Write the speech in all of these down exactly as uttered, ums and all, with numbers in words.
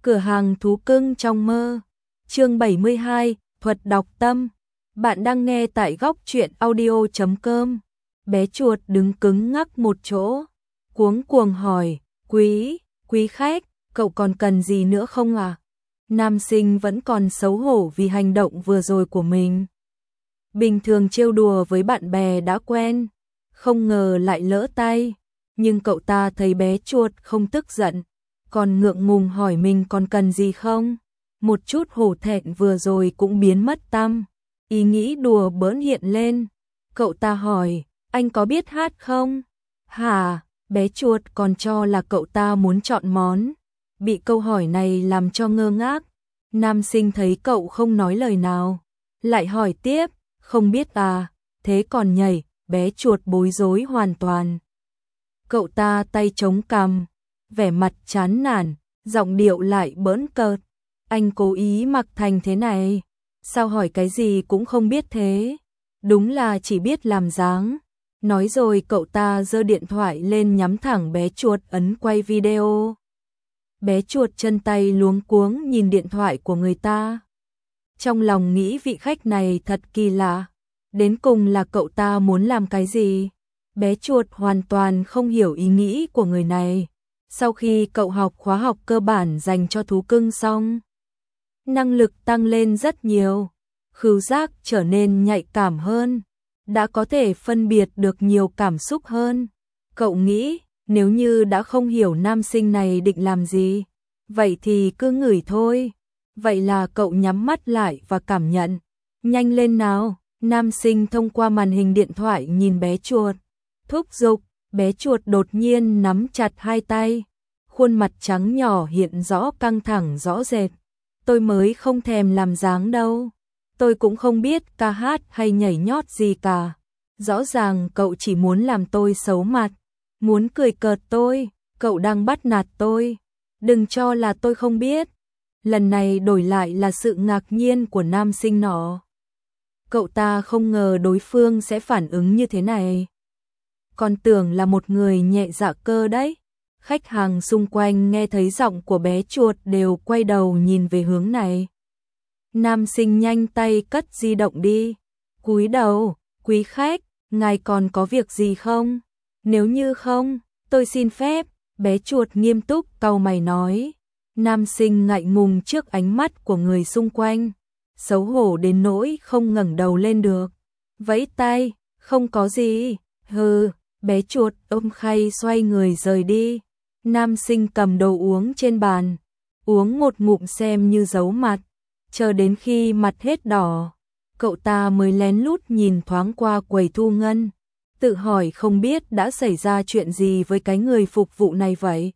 Cửa hàng thú cưng trong mơ. Chương bảy mươi hai, thuật đọc tâm. Bạn đang nghe tại góc truyện audio chấm com. Bé chuột đứng cứng ngắc một chỗ, cuống cuồng hỏi, "Quý, quý khách, cậu còn cần gì nữa không à?" Nam sinh vẫn còn xấu hổ vì hành động vừa rồi của mình. Bình thường trêu đùa với bạn bè đã quen, không ngờ lại lỡ tay, nhưng cậu ta thấy bé chuột không tức giận, còn ngượng ngùng hỏi mình còn cần gì không. Một chút hổ thẹn vừa rồi cũng biến mất tăm, ý nghĩ đùa bỡn hiện lên. Cậu ta hỏi, "Anh có biết hát không?" "Hả?" Bé chuột còn cho là cậu ta muốn chọn món, bị câu hỏi này làm cho ngơ ngác. Nam sinh thấy cậu không nói lời nào, lại hỏi tiếp, "Không biết à, thế còn nhảy?" Bé chuột bối rối hoàn toàn. Cậu ta tay chống cằm, vẻ mặt chán nản, giọng điệu lại bỡn cợt, "Anh cố ý mặc thành thế này, sao hỏi cái gì cũng không biết thế, đúng là chỉ biết làm dáng." Nói rồi cậu ta giơ điện thoại lên nhắm thẳng bé chuột ấn quay video. Bé chuột chân tay luống cuống nhìn điện thoại của người ta, trong lòng nghĩ vị khách này thật kỳ lạ, đến cùng là cậu ta muốn làm cái gì. Bé chuột hoàn toàn không hiểu ý nghĩ của người này. Sau khi cậu học khóa học cơ bản dành cho thú cưng xong, năng lực tăng lên rất nhiều, khứu giác trở nên nhạy cảm hơn, đã có thể phân biệt được nhiều cảm xúc hơn. Cậu nghĩ, nếu như đã không hiểu nam sinh này định làm gì, vậy thì cứ ngửi thôi. Vậy là cậu nhắm mắt lại và cảm nhận. "Nhanh lên nào!" Nam sinh thông qua màn hình điện thoại nhìn bé chuột, thúc giục. Bé chuột đột nhiên nắm chặt hai tay, khuôn mặt trắng nhỏ hiện rõ căng thẳng rõ rệt. "Tôi mới không thèm làm dáng đâu, tôi cũng không biết ca hát hay nhảy nhót gì cả. Rõ ràng cậu chỉ muốn làm tôi xấu mặt, muốn cười cợt tôi, cậu đang bắt nạt tôi. Đừng cho là tôi không biết." Lần này đổi lại là sự ngạc nhiên của nam sinh nọ. Cậu ta không ngờ đối phương sẽ phản ứng như thế này, còn tưởng là một người nhẹ dạ cơ đấy. Khách hàng xung quanh nghe thấy giọng của bé chuột đều quay đầu nhìn về hướng này. Nam sinh nhanh tay cất di động đi, cúi đầu, "Quý khách, ngài còn có việc gì không? Nếu như không, tôi xin phép." Bé chuột nghiêm túc cau mày nói. Nam sinh ngại ngùng trước ánh mắt của người xung quanh, xấu hổ đến nỗi không ngẩng đầu lên được, vẫy tay, "Không có gì." "Hừ." Bé chuột ôm khay xoay người rời đi. Nam sinh cầm đồ uống trên bàn, uống một ngụm xem như giấu mặt, chờ đến khi mặt hết đỏ, cậu ta mới lén lút nhìn thoáng qua quầy thu ngân, tự hỏi không biết đã xảy ra chuyện gì với cái người phục vụ này vậy.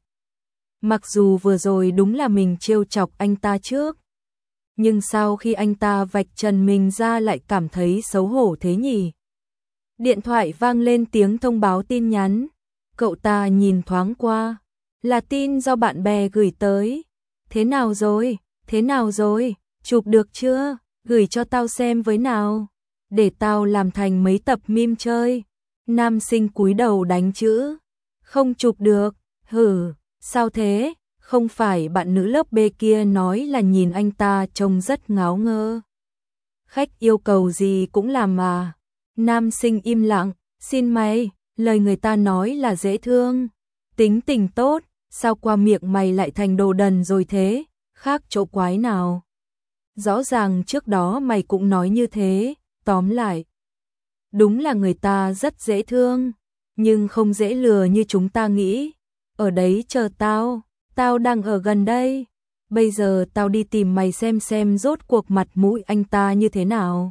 Mặc dù vừa rồi đúng là mình trêu chọc anh ta trước, nhưng sau khi anh ta vạch trần mình ra lại cảm thấy xấu hổ thế nhỉ. Điện thoại vang lên tiếng thông báo tin nhắn. Cậu ta nhìn thoáng qua, là tin do bạn bè gửi tới. "Thế nào rồi? Thế nào rồi? Chụp được chưa? Gửi cho tao xem với nào, để tao làm thành mấy tập meme chơi." Nam sinh cúi đầu đánh chữ, "Không chụp được." "Hử, sao thế? Không phải bạn nữ lớp B kia nói là nhìn anh ta trông rất ngáo ngơ. Khách yêu cầu gì cũng làm mà." Nam sinh im lặng, "Xin mày, lời người ta nói là dễ thương, tính tình tốt, sao qua miệng mày lại thành đồ đần rồi thế, khác chỗ quái nào? Rõ ràng trước đó mày cũng nói như thế." Tóm lại, đúng là người ta rất dễ thương, nhưng không dễ lừa như chúng ta nghĩ. "Ở đấy chờ tao, tao đang ở gần đây. Bây giờ tao đi tìm mày xem xem rốt cuộc mặt mũi anh ta như thế nào."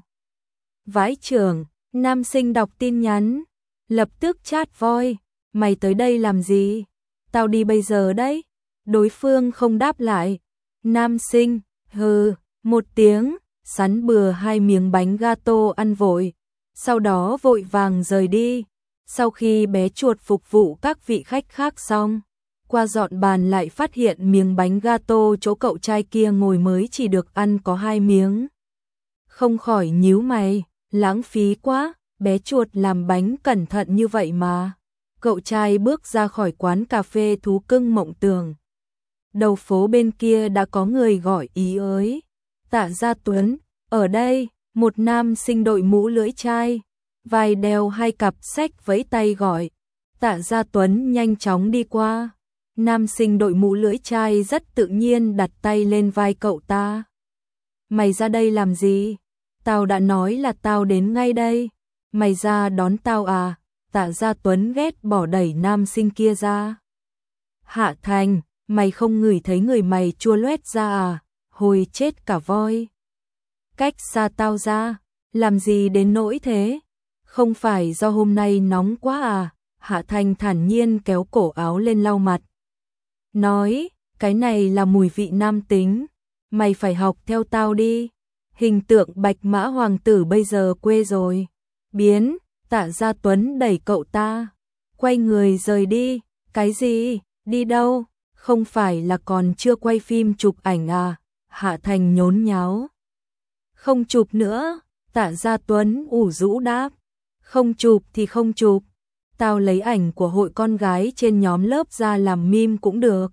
Vãi chưởng. Nam sinh đọc tin nhắn, lập tức chát voi, "Mày tới đây làm gì? Tao đi bây giờ đấy." Đối phương không đáp lại. Nam sinh, "Hừ." Một tiếng, sắn bừa hai miếng bánh gato ăn vội, sau đó vội vàng rời đi. Sau khi bé chuột phục vụ các vị khách khác xong, qua dọn bàn lại phát hiện miếng bánh gato chỗ cậu trai kia ngồi mới chỉ được ăn có hai miếng. Không khỏi nhíu mày, lãng phí quá, bé chuột làm bánh cẩn thận như vậy mà. Cậu trai bước ra khỏi quán cà phê thú cưng Mộng Tường, đầu phố bên kia đã có người gọi ý ới. Tạ Gia Tuấn, ở đây, một nam sinh đội mũ lưỡi chai, vai đeo hai cặp sách vẫy tay gọi. Tạ Gia Tuấn nhanh chóng đi qua. Nam sinh đội mũ lưỡi chai rất tự nhiên đặt tay lên vai cậu ta. Mày ra đây làm gì? Tao đã nói là tao đến ngay đây. Mày ra đón tao à? Tạ Gia Tuấn ghét bỏ đẩy nam sinh kia ra. Hạ Thành, mày không ngửi thấy người mày chua loét ra à? Hồi chết cả voi. Cách xa tao ra, làm gì đến nỗi thế? Không phải do hôm nay nóng quá à? Hạ Thành thản nhiên kéo cổ áo lên lau mặt. Nói, cái này là mùi vị nam tính. Mày phải học theo tao đi. Hình tượng Bạch Mã Hoàng tử bây giờ quê rồi. Biến, Tạ Gia Tuấn đẩy cậu ta. Quay người rời đi. Cái gì? Đi đâu? Không phải là còn chưa quay phim chụp ảnh à? Hạ Thành nhốn nháo. Không chụp nữa. Tạ Gia Tuấn ủ rũ đáp. Không chụp thì không chụp. Tao lấy ảnh của hội con gái trên nhóm lớp ra làm meme cũng được.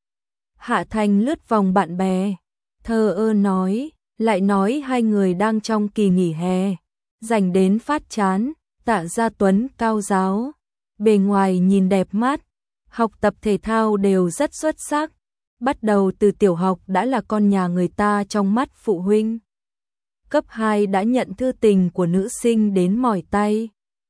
Hạ Thành lướt vòng bạn bè. Thờ ơ nói. Lại nói hai người đang trong kỳ nghỉ hè. Dành đến phát chán. Tạ Gia Tuấn cao giáo. Bề ngoài nhìn đẹp mắt. Học tập thể thao đều rất xuất sắc. Bắt đầu từ tiểu học đã là con nhà người ta trong mắt phụ huynh. Cấp hai đã nhận thư tình của nữ sinh đến mỏi tay.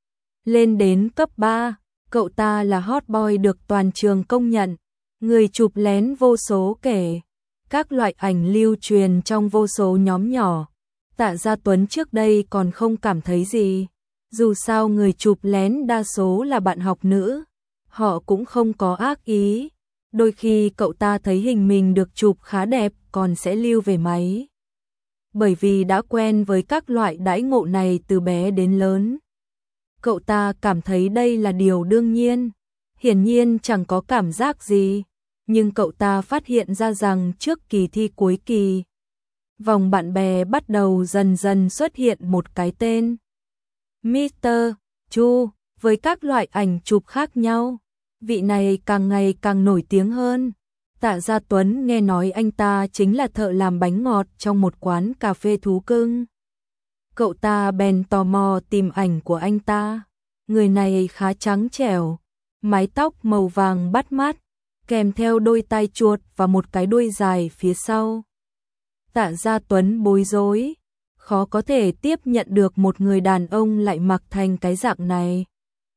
Lên đến cấp ba, cậu ta là hot boy được toàn trường công nhận. Người chụp lén vô số kể. Các loại ảnh lưu truyền trong vô số nhóm nhỏ. Tạ Gia Tuấn trước đây còn không cảm thấy gì. Dù sao người chụp lén đa số là bạn học nữ. Họ cũng không có ác ý. Đôi khi cậu ta thấy hình mình được chụp khá đẹp còn sẽ lưu về máy. Bởi vì đã quen với các loại đãi ngộ này từ bé đến lớn. Cậu ta cảm thấy đây là điều đương nhiên. Hiển nhiên chẳng có cảm giác gì. Nhưng cậu ta phát hiện ra rằng trước kỳ thi cuối kỳ, vòng bạn bè bắt đầu dần dần xuất hiện một cái tên. mít tơ Chu, với các loại ảnh chụp khác nhau. Vị này càng ngày càng nổi tiếng hơn. Tạ Gia Tuấn nghe nói anh ta chính là thợ làm bánh ngọt trong một quán cà phê thú cưng. Cậu ta bèn tò mò tìm ảnh của anh ta. Người này khá trắng trẻo, mái tóc màu vàng bắt mắt, kèm theo đôi tai chuột và một cái đuôi dài phía sau. Tạ Gia Tuấn bối rối, khó có thể tiếp nhận được một người đàn ông lại mặc thành cái dạng này.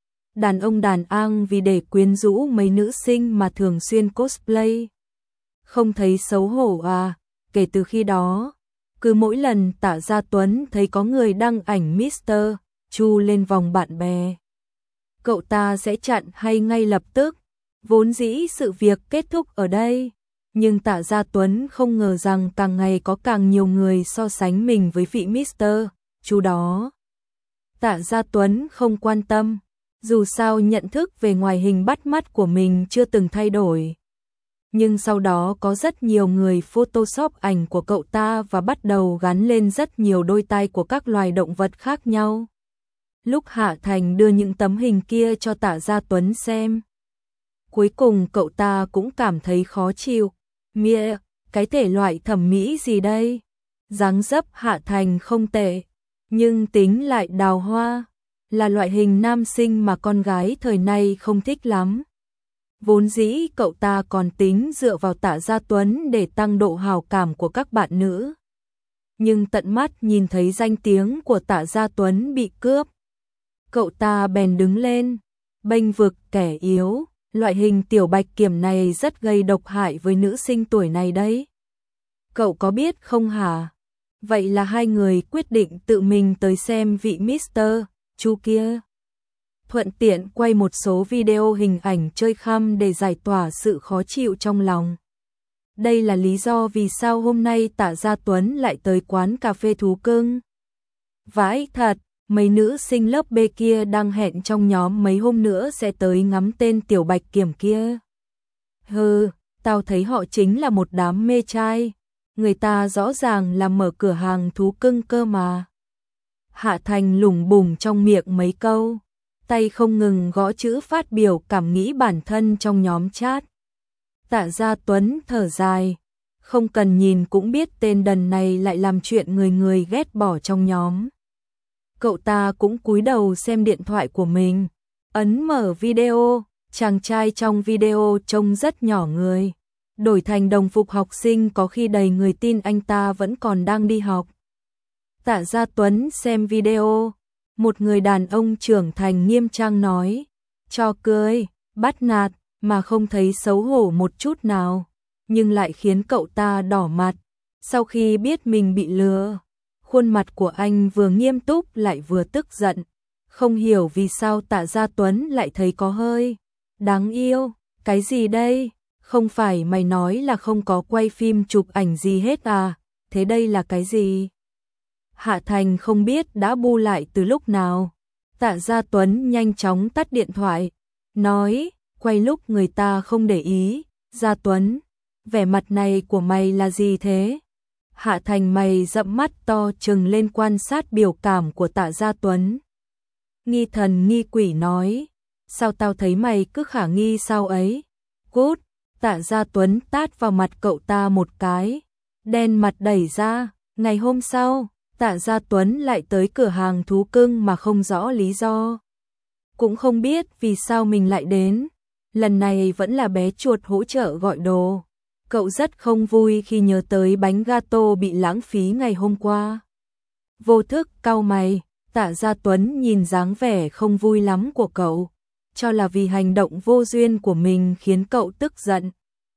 Đàn ông đàn ang vì để quyến rũ mấy nữ sinh mà thường xuyên cosplay. Không thấy xấu hổ à? Kể từ khi đó, cứ mỗi lần Tạ Gia Tuấn thấy có người đăng ảnh mít tơ Chu lên vòng bạn bè, cậu ta sẽ chặn hay ngay lập tức. Vốn dĩ sự việc kết thúc ở đây, nhưng Tạ Gia Tuấn không ngờ rằng càng ngày có càng nhiều người so sánh mình với vị mít tơ Chu đó. Tạ Gia Tuấn không quan tâm, dù sao nhận thức về ngoại hình bắt mắt của mình chưa từng thay đổi. Nhưng sau đó có rất nhiều người photoshop ảnh của cậu ta và bắt đầu gắn lên rất nhiều đôi tai của các loài động vật khác nhau. Lúc Hạ Thành đưa những tấm hình kia cho Tạ Gia Tuấn xem, cuối cùng cậu ta cũng cảm thấy khó chịu. Mía, cái thể loại thẩm mỹ gì đây? Dáng dấp Hạ Thành không tệ, nhưng tính lại đào hoa, là loại hình nam sinh mà con gái thời nay không thích lắm. Vốn dĩ cậu ta còn tính dựa vào Tạ Gia Tuấn để tăng độ hào cảm của các bạn nữ. Nhưng tận mắt nhìn thấy danh tiếng của Tạ Gia Tuấn bị cướp, cậu ta bèn đứng lên, bênh vực kẻ yếu. Loại hình tiểu bạch kiểm này rất gây độc hại với nữ sinh tuổi này đấy. Cậu có biết không hả? Vậy là hai người quyết định tự mình tới xem vị mít tơ Chu kia. Thuận tiện quay một số video hình ảnh chơi khăm để giải tỏa sự khó chịu trong lòng. Đây là lý do vì sao hôm nay Tạ Gia Tuấn lại tới quán cà phê thú cưng. Vãi thật, mấy nữ sinh lớp B kia đang hẹn trong nhóm mấy hôm nữa sẽ tới ngắm tên tiểu bạch kiểm kia. Hừ, tao thấy họ chính là một đám mê trai. Người ta rõ ràng là mở cửa hàng thú cưng cơ mà. Hạ Thành lủng bủng trong miệng mấy câu, tay không ngừng gõ chữ phát biểu cảm nghĩ bản thân trong nhóm chat. Tạ Gia Tuấn thở dài, không cần nhìn cũng biết tên đần này lại làm chuyện người người ghét bỏ trong nhóm. Cậu ta cũng cúi đầu xem điện thoại của mình, ấn mở video, chàng trai trong video trông rất nhỏ người. Đổi thành đồng phục học sinh có khi đầy người tin anh ta vẫn còn đang đi học. Tạ Gia Tuấn xem video, một người đàn ông trưởng thành nghiêm trang nói, cho cười, bắt nạt, mà không thấy xấu hổ một chút nào, nhưng lại khiến cậu ta đỏ mặt. Sau khi biết mình bị lừa, khuôn mặt của anh vừa nghiêm túc lại vừa tức giận, không hiểu vì sao Tạ Gia Tuấn lại thấy có hơi đáng yêu. Cái gì đây? Không phải mày nói là không có quay phim chụp ảnh gì hết à? Thế đây là cái gì? Hạ Thành không biết đã bu lại từ lúc nào. Tạ Gia Tuấn nhanh chóng tắt điện thoại, nói, quay lúc người ta không để ý. Gia Tuấn, vẻ mặt này của mày là gì thế? Hạ Thành mày rậm mắt to trừng lên quan sát biểu cảm của Tạ Gia Tuấn. Nghi thần nghi quỷ nói, sao tao thấy mày cứ khả nghi sao ấy? Cút! Tạ Gia Tuấn tát vào mặt cậu ta một cái, đen mặt đẩy ra. Ngày hôm sau, Tạ Gia Tuấn lại tới cửa hàng thú cưng mà không rõ lý do. Cũng không biết vì sao mình lại đến, lần này vẫn là bé chuột hỗ trợ gọi đồ. Cậu rất không vui khi nhớ tới bánh gato bị lãng phí ngày hôm qua. Vô thức cau mày, Tạ Gia Tuấn nhìn dáng vẻ không vui lắm của cậu, cho là vì hành động vô duyên của mình khiến cậu tức giận.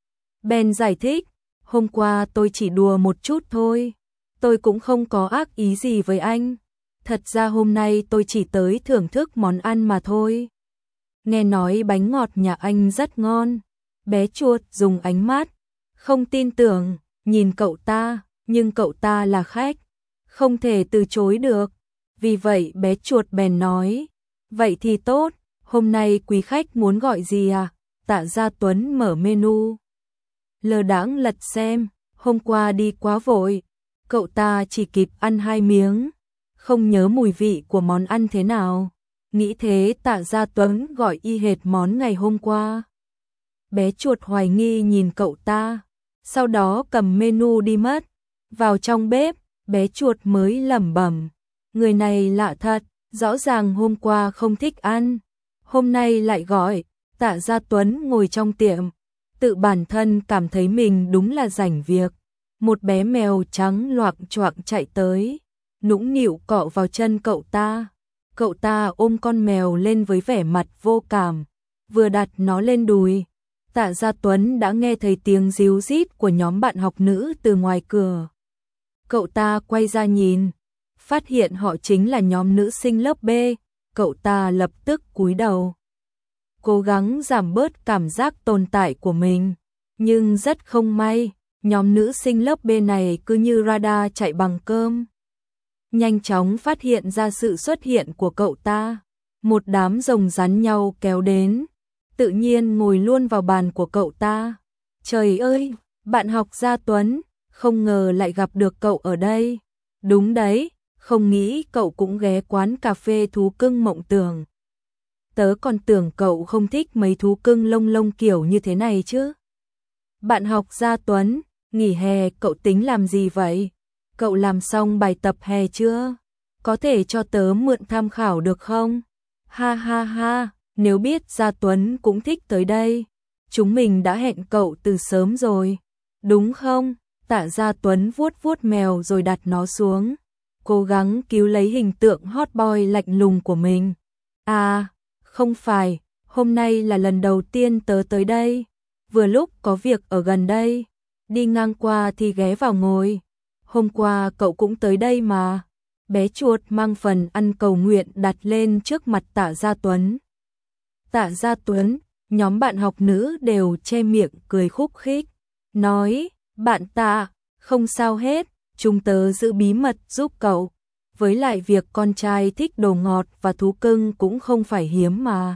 Ben giải thích, hôm qua tôi chỉ đùa một chút thôi, tôi cũng không có ác ý gì với anh. Thật ra hôm nay tôi chỉ tới thưởng thức món ăn mà thôi. Nghe nói bánh ngọt nhà anh rất ngon. Bé chuột dùng ánh mắt không tin tưởng nhìn cậu ta, nhưng cậu ta là khách, không thể từ chối được. Vì vậy bé chuột bèn nói, vậy thì tốt, hôm nay quý khách muốn gọi gì à? Tạ Gia Tuấn mở menu, lờ đãng lật xem, hôm qua đi quá vội, cậu ta chỉ kịp ăn hai miếng, không nhớ mùi vị của món ăn thế nào. Nghĩ thế Tạ Gia Tuấn gọi y hệt món ngày hôm qua. Bé chuột hoài nghi nhìn cậu ta, sau đó cầm menu đi mất. Vào trong bếp, bé chuột mới lẩm bẩm, người này lạ thật, rõ ràng hôm qua không thích ăn, hôm nay lại gọi. Tạ Gia Tuấn ngồi trong tiệm, tự bản thân cảm thấy mình đúng là rảnh việc. Một bé mèo trắng loạng choạng chạy tới, nũng nịu cọ vào chân cậu ta. Cậu ta ôm con mèo lên với vẻ mặt vô cảm, vừa đặt nó lên đùi. Tạ Gia Tuấn đã nghe thấy tiếng ríu rít của nhóm bạn học nữ từ ngoài cửa. Cậu ta quay ra nhìn, phát hiện họ chính là nhóm nữ sinh lớp B. Cậu ta lập tức cúi đầu, cố gắng giảm bớt cảm giác tồn tại của mình. Nhưng rất không may, nhóm nữ sinh lớp B này cứ như radar chạy bằng cơm. Nhanh chóng phát hiện ra sự xuất hiện của cậu ta. Một đám rồng rắn nhau kéo đến, tự nhiên ngồi luôn vào bàn của cậu ta. Trời ơi, bạn học Gia Tuấn, không ngờ lại gặp được cậu ở đây. Đúng đấy, không nghĩ cậu cũng ghé quán cà phê thú cưng Mộng Tưởng. Tớ còn tưởng cậu không thích mấy thú cưng lông lông kiểu như thế này chứ. Bạn học Gia Tuấn, nghỉ hè cậu tính làm gì vậy? Cậu làm xong bài tập hè chưa? Có thể cho tớ mượn tham khảo được không? Ha ha ha, nếu biết Gia Tuấn cũng thích tới đây, chúng mình đã hẹn cậu từ sớm rồi, đúng không? Tạ Gia Tuấn vuốt vuốt mèo rồi đặt nó xuống, cố gắng cứu lấy hình tượng hot boy lạnh lùng của mình. À, không phải, hôm nay là lần đầu tiên tớ tới đây, vừa lúc có việc ở gần đây, đi ngang qua thì ghé vào ngồi. Hôm qua cậu cũng tới đây mà. Bé chuột mang phần ăn cầu nguyện đặt lên trước mặt Tạ Gia Tuấn. Tạ Gia Tuấn, nhóm bạn học nữ đều che miệng cười khúc khích, nói, bạn Tạ, không sao hết, chúng tớ giữ bí mật giúp cậu. Với lại việc con trai thích đồ ngọt và thú cưng cũng không phải hiếm mà.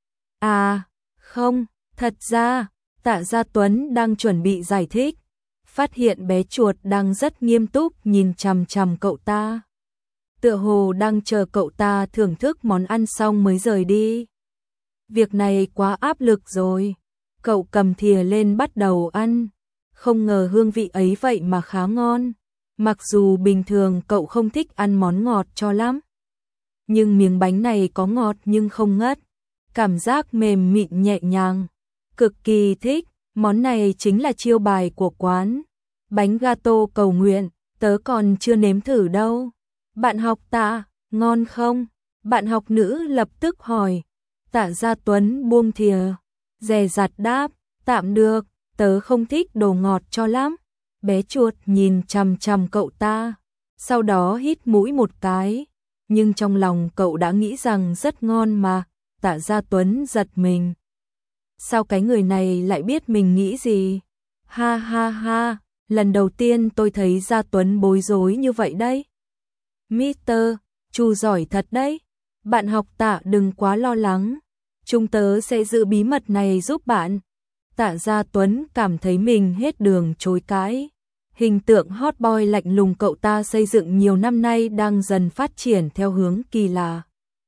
À, không, thật ra, Tạ Gia Tuấn đang chuẩn bị giải thích, phát hiện bé chuột đang rất nghiêm túc nhìn chằm chằm cậu ta. Tựa hồ đang chờ cậu ta thưởng thức món ăn xong mới rời đi. Việc này quá áp lực rồi. Cậu cầm thìa lên bắt đầu ăn, không ngờ hương vị ấy vậy mà khá ngon. Mặc dù bình thường cậu không thích ăn món ngọt cho lắm, nhưng miếng bánh này có ngọt nhưng không ngất, cảm giác mềm mịn nhẹ nhàng, cực kỳ thích. Món này chính là chiêu bài của quán. Bánh gato cầu nguyện, tớ còn chưa nếm thử đâu. Bạn học Tạ, ngon không? Bạn học nữ lập tức hỏi. Tạ Gia Tuấn buông thìa, dè dặt đáp, tạm được, tớ không thích đồ ngọt cho lắm. Bé chuột nhìn chằm chằm cậu ta, sau đó hít mũi một cái, nhưng trong lòng cậu đã nghĩ rằng rất ngon mà. Tạ Gia Tuấn giật mình. Sao cái người này lại biết mình nghĩ gì? Ha ha ha, lần đầu tiên tôi thấy Gia Tuấn bối rối như vậy đấy. Mister Chu giỏi thật đấy. Bạn học Tạ đừng quá lo lắng, chúng tớ sẽ giữ bí mật này giúp bạn. Tạ Gia Tuấn cảm thấy mình hết đường chối cãi. Hình tượng hot boy lạnh lùng cậu ta xây dựng nhiều năm nay đang dần phát triển theo hướng kỳ lạ.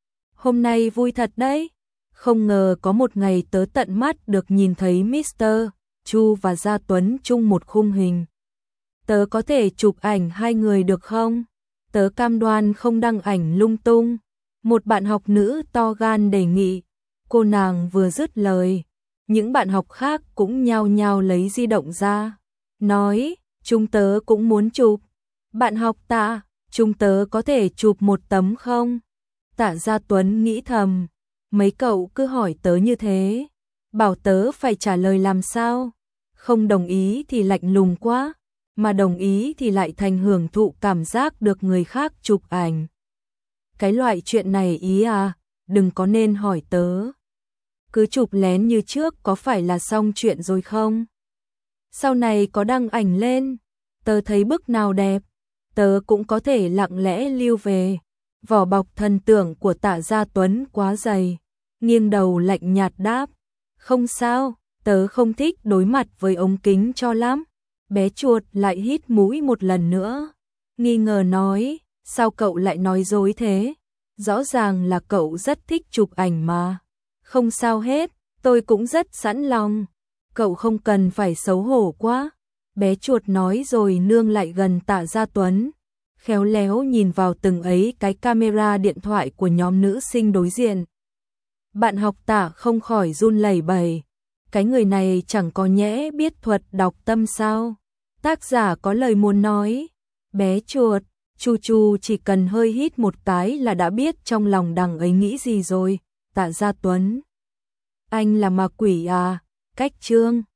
Hôm nay vui thật đấy. Không ngờ có một ngày tớ tận mắt được nhìn thấy Mister Chu và Gia Tuấn chung một khung hình. Tớ có thể chụp ảnh hai người được không? Tớ cam đoan không đăng ảnh lung tung. Một bạn học nữ to gan đề nghị. Cô nàng vừa dứt lời, những bạn học khác cũng nhao nhao lấy di động ra, nói, chúng tớ cũng muốn chụp. Bạn học Tạ, chúng tớ có thể chụp một tấm không? Tạ Gia Tuấn nghĩ thầm, mấy cậu cứ hỏi tớ như thế, bảo tớ phải trả lời làm sao? Không đồng ý thì lạnh lùng quá, mà đồng ý thì lại thành hưởng thụ cảm giác được người khác chụp ảnh. Cái loại chuyện này ý à, đừng có nên hỏi tớ. Cứ chụp lén như trước có phải là xong chuyện rồi không? Sau này có đăng ảnh lên, tớ thấy bức nào đẹp, tớ cũng có thể lặng lẽ lưu về. Vỏ bọc thần tượng của Tạ Gia Tuấn quá dày, nghiêng đầu lạnh nhạt đáp, không sao, tớ không thích đối mặt với ống kính cho lắm. Bé chuột lại hít mũi một lần nữa, nghi ngờ nói, sao cậu lại nói dối thế? Rõ ràng là cậu rất thích chụp ảnh mà. Không sao hết, tôi cũng rất sẵn lòng. Cậu không cần phải xấu hổ quá. Bé chuột nói rồi nương lại gần Tạ Gia Tuấn, khéo léo nhìn vào từng ấy cái camera điện thoại của nhóm nữ sinh đối diện. Bạn học Tạ không khỏi run lẩy bẩy. Cái người này chẳng có nhẽ biết thuật đọc tâm sao? Tác giả có lời muốn nói. Bé chuột, Chu Chu chỉ cần hơi hít một cái là đã biết trong lòng đằng ấy nghĩ gì rồi. Tạ Gia Tuấn, anh là ma quỷ à? Cách chương